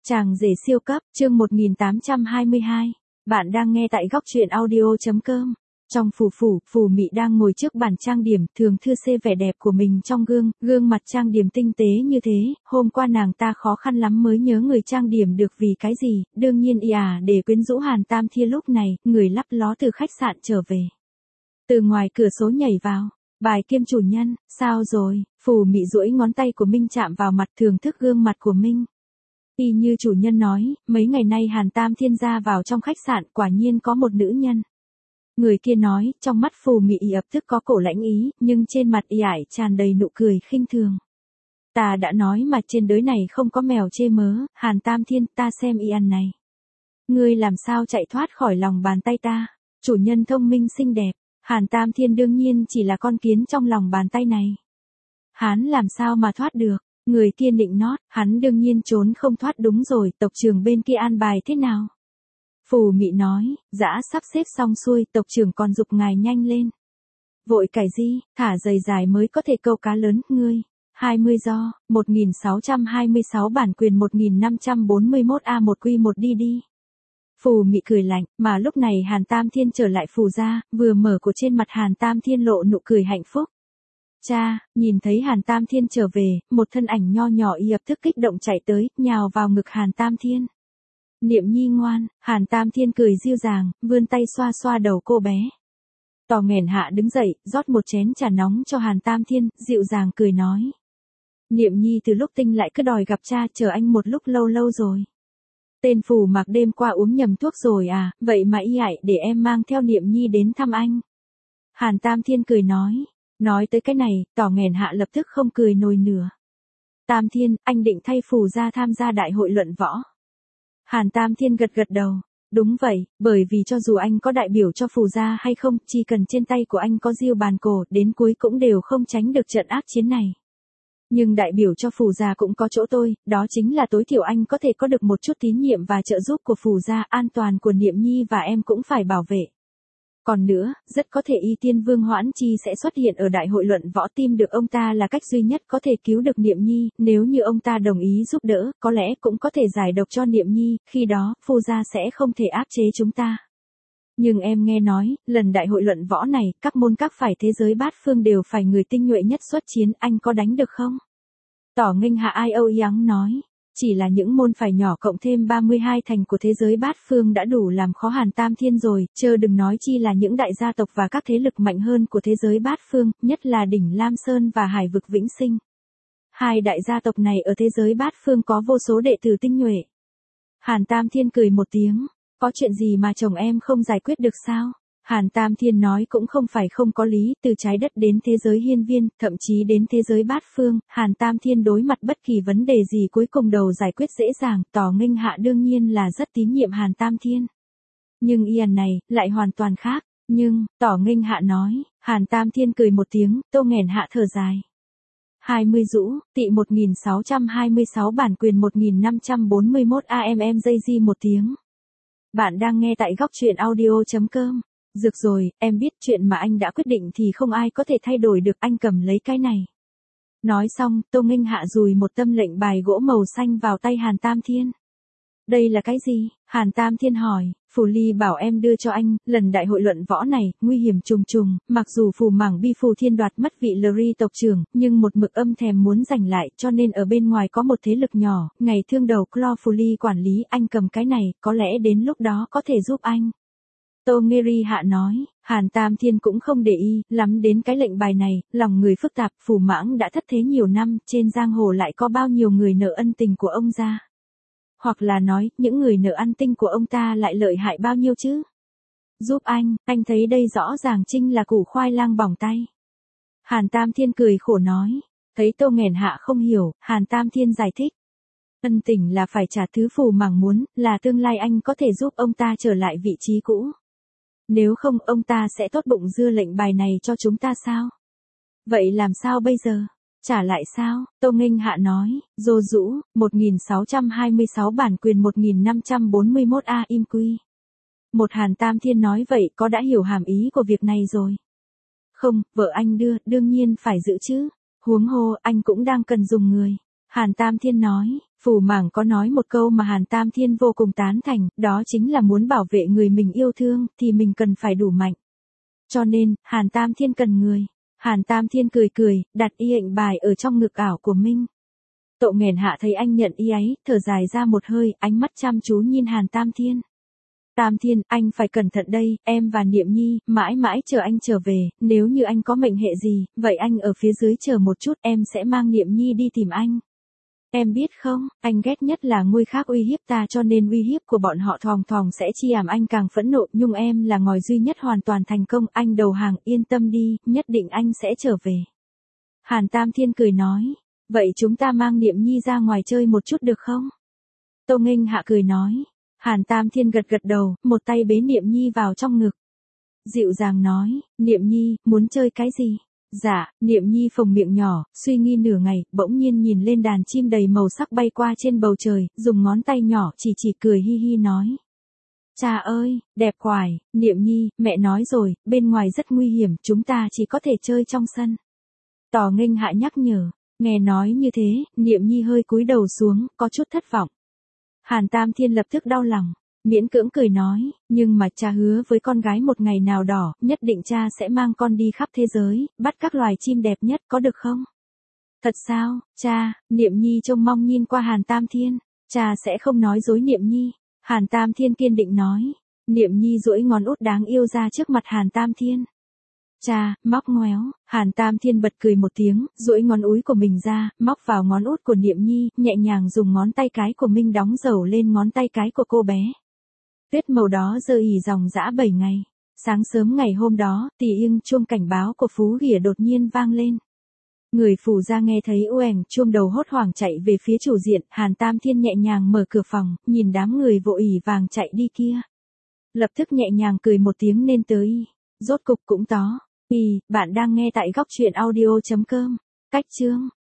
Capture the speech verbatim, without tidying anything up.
Chàng rể siêu cấp, chương một nghìn tám trăm hai mươi hai. Bạn đang nghe tại góc truyện audio.com. Trong phủ phủ, Phù Mị đang ngồi trước bàn trang điểm, thường thư xê vẻ đẹp của mình trong gương, gương mặt trang điểm tinh tế như thế, hôm qua nàng ta khó khăn lắm mới nhớ người trang điểm được vì cái gì, đương nhiên y à để quyến rũ Hàn Tam Thiên. Lúc này, người lắp ló từ khách sạn trở về. Từ ngoài cửa sổ nhảy vào, bài kiêm chủ nhân, sao rồi, Phù Mị duỗi ngón tay của Minh chạm vào mặt thưởng thức gương mặt của Minh. Y như chủ nhân nói, mấy ngày nay Hàn Tam Thiên ra vào trong khách sạn quả nhiên có một nữ nhân. Người kia nói, trong mắt Phù Mị ập tức có cổ lãnh ý, nhưng trên mặt y ải tràn đầy nụ cười khinh thường. Ta đã nói mà trên đời này không có mèo chê mớ, Hàn Tam Thiên, ta xem y ăn này. Ngươi làm sao chạy thoát khỏi lòng bàn tay ta, chủ nhân thông minh xinh đẹp, Hàn Tam Thiên đương nhiên chỉ là con kiến trong lòng bàn tay này. Hắn làm sao mà thoát được? Người kia nịnh nót, hắn đương nhiên trốn không thoát. Đúng rồi, tộc trưởng bên kia an bài thế nào? Phù Mị nói, dã sắp xếp xong xuôi, tộc trưởng còn giục ngài nhanh lên. Vội cải gì, thả giày dài mới có thể câu cá lớn, ngươi. hai mươi do, một nghìn sáu trăm hai mươi sáu bản quyền một nghìn năm trăm bốn mươi mốt A một Q một đi đi. Phù Mị cười lạnh, mà lúc này Hàn Tam Thiên trở lại Phù gia, vừa mở cổ trên mặt Hàn Tam Thiên lộ nụ cười hạnh phúc. Cha, nhìn thấy Hàn Tam Thiên trở về, một thân ảnh nho nhỏ y ập tức kích động chạy tới, nhào vào ngực Hàn Tam Thiên. Niệm nhi ngoan, Hàn Tam Thiên cười dịu dàng, vươn tay xoa xoa đầu cô bé. Tò nghèn hạ đứng dậy, rót một chén trà nóng cho Hàn Tam Thiên, dịu dàng cười nói. Niệm nhi từ lúc tinh lại cứ đòi gặp cha, chờ anh một lúc lâu lâu rồi. Tên Phù Mạc đêm qua uống nhầm thuốc rồi à, vậy mà y ải để em mang theo Niệm nhi đến thăm anh. Hàn Tam Thiên cười nói. Nói tới cái này, tỏ nghèn hạ lập tức không cười nổi nữa. Tam Thiên, anh định thay Phù gia tham gia đại hội luận võ. Hàn Tam Thiên gật gật đầu. Đúng vậy, bởi vì cho dù anh có đại biểu cho Phù gia hay không, chỉ cần trên tay của anh có diêu bàn cổ, đến cuối cũng đều không tránh được trận ác chiến này. Nhưng đại biểu cho Phù gia cũng có chỗ tôi, đó chính là tối thiểu anh có thể có được một chút tín nhiệm và trợ giúp của Phù gia, an toàn của Niệm nhi và em cũng phải bảo vệ. Còn nữa, rất có thể Y Tiên Vương Hoãn Chi sẽ xuất hiện ở đại hội luận võ, tìm được ông ta là cách duy nhất có thể cứu được Niệm nhi, nếu như ông ta đồng ý giúp đỡ, có lẽ cũng có thể giải độc cho Niệm nhi, khi đó, Phù gia sẽ không thể áp chế chúng ta. Nhưng em nghe nói, lần đại hội luận võ này, các môn các phái thế giới bát phương đều phải người tinh nhuệ nhất xuất chiến, anh có đánh được không? Tỏ nghênh hạ ai âu yắng nói. Chỉ là những môn phái nhỏ cộng thêm ba mươi hai thành của thế giới bát phương đã đủ làm khó Hàn Tam Thiên rồi, chớ đừng nói chi là những đại gia tộc và các thế lực mạnh hơn của thế giới bát phương, nhất là đỉnh Lam Sơn và Hải vực Vĩnh Sinh. Hai đại gia tộc này ở thế giới bát phương có vô số đệ tử tinh nhuệ. Hàn Tam Thiên cười một tiếng, có chuyện gì mà chồng em không giải quyết được sao? Hàn Tam Thiên nói cũng không phải không có lý, từ trái đất đến thế giới hiên viên, thậm chí đến thế giới bát phương, Hàn Tam Thiên đối mặt bất kỳ vấn đề gì cuối cùng đầu giải quyết dễ dàng, tỏ nghênh hạ đương nhiên là rất tín nhiệm Hàn Tam Thiên. Nhưng Ian này, lại hoàn toàn khác, nhưng, tỏ nghênh hạ nói, Hàn Tam Thiên cười một tiếng, tô nghèn hạ thở dài. hai mươi rũ, tị một nghìn sáu trăm hai mươi sáu bản quyền một nghìn năm trăm bốn mươi mốt A M M dây di một tiếng. Bạn đang nghe tại góc truyện audio.com. Dược rồi, em biết chuyện mà anh đã quyết định thì không ai có thể thay đổi được, anh cầm lấy cái này. Nói xong, Tô Nghênh hạ dùi một tâm lệnh bài gỗ màu xanh vào tay Hàn Tam Thiên. Đây là cái gì? Hàn Tam Thiên hỏi, Phù Ly bảo em đưa cho anh, lần đại hội luận võ này, nguy hiểm trùng trùng, mặc dù Phù Mảng Bi Phù Thiên đoạt mất vị Lri tộc trưởng, nhưng một mực âm thèm muốn giành lại, cho nên ở bên ngoài có một thế lực nhỏ, ngày thương đầu Clo Phù Ly quản lý, anh cầm cái này, có lẽ đến lúc đó có thể giúp anh. Tô Nghê hạ nói, Hàn Tam Thiên cũng không để ý lắm đến cái lệnh bài này, lòng người phức tạp, Phù Mãng đã thất thế nhiều năm, trên giang hồ lại có bao nhiêu người nợ ân tình của ông ra. Hoặc là nói, những người nợ ăn tinh của ông ta lại lợi hại bao nhiêu chứ? Giúp anh, anh thấy đây rõ ràng chính là củ khoai lang bỏng tay. Hàn Tam Thiên cười khổ nói, thấy Tô nghèn hạ không hiểu, Hàn Tam Thiên giải thích. Ân tình là phải trả thứ Phù Mảng muốn, là tương lai anh có thể giúp ông ta trở lại vị trí cũ. Nếu không ông ta sẽ tốt bụng dưa lệnh bài này cho chúng ta sao? Vậy làm sao bây giờ? Trả lại sao? Tô Nghênh hạ nói, dô dũ, một nghìn sáu trăm hai mươi sáu bản quyền một nghìn năm trăm bốn mươi mốt A im quy. Một Hàn Tam Thiên nói vậy có đã hiểu hàm ý của việc này rồi. Không, vợ anh đưa, đương nhiên phải giữ chứ. Huống hồ, anh cũng đang cần dùng người. Hàn Tam Thiên nói, Phù Mảng có nói một câu mà Hàn Tam Thiên vô cùng tán thành, đó chính là muốn bảo vệ người mình yêu thương, thì mình cần phải đủ mạnh. Cho nên, Hàn Tam Thiên cần người. Hàn Tam Thiên cười cười, đặt y hệnh bài ở trong ngực ảo của mình. Tộ Nghèn Hạ thấy anh nhận y ấy, thở dài ra một hơi, ánh mắt chăm chú nhìn Hàn Tam Thiên. Tam Thiên, anh phải cẩn thận đây, em và Niệm Nhi, mãi mãi chờ anh trở về, nếu như anh có mệnh hệ gì, vậy anh ở phía dưới chờ một chút, em sẽ mang Niệm Nhi đi tìm anh. Em biết không, anh ghét nhất là người khác uy hiếp ta, cho nên uy hiếp của bọn họ thòng thòng sẽ chi làm anh càng phẫn nộ, nhưng em là ngòi duy nhất hoàn toàn thành công, anh đầu hàng, yên tâm đi, nhất định anh sẽ trở về. Hàn Tam Thiên cười nói, vậy chúng ta mang Niệm Nhi ra ngoài chơi một chút được không? Tô Nghênh Hạ cười nói. Hàn Tam Thiên gật gật đầu, một tay bế Niệm Nhi vào trong ngực. Dịu dàng nói, Niệm Nhi, muốn chơi cái gì? Dạ, Niệm Nhi phồng miệng nhỏ, suy nghĩ nửa ngày, bỗng nhiên nhìn lên đàn chim đầy màu sắc bay qua trên bầu trời, dùng ngón tay nhỏ chỉ chỉ cười hi hi nói. Cha ơi, đẹp quải, Niệm Nhi, mẹ nói rồi, bên ngoài rất nguy hiểm, chúng ta chỉ có thể chơi trong sân. Tò Nghênh Hạ nhắc nhở, nghe nói như thế, Niệm Nhi hơi cúi đầu xuống, có chút thất vọng. Hàn Tam Thiên lập tức đau lòng, miễn cưỡng cười nói, nhưng mà cha hứa với con gái một ngày nào đó, nhất định cha sẽ mang con đi khắp thế giới, bắt các loài chim đẹp nhất, có được không? Thật sao, cha? Niệm Nhi trông mong nhìn qua Hàn Tam Thiên, cha sẽ không nói dối Niệm Nhi. Hàn Tam Thiên kiên định nói. Niệm Nhi duỗi ngón út đáng yêu ra trước mặt Hàn Tam Thiên. Cha, móc ngoéo, Hàn Tam Thiên bật cười một tiếng, duỗi ngón út của mình ra, móc vào ngón út của Niệm Nhi, nhẹ nhàng dùng ngón tay cái của mình đóng dầu lên ngón tay cái của cô bé. Tuyết màu đó rơi ỉ dòng dã bảy ngày. Sáng sớm ngày hôm đó, tì yên chuông cảnh báo của Phú Ghỉa đột nhiên vang lên. Người Phù gia nghe thấy oẻng chuông đầu hốt hoảng chạy về phía chủ diện, Hàn Tam Thiên nhẹ nhàng mở cửa phòng, nhìn đám người vội ỉ vàng chạy đi kia. Lập tức nhẹ nhàng cười một tiếng nên tới. Rốt cục cũng tó. Ý, bạn đang nghe tại góc truyện audio chấm com. Cách chương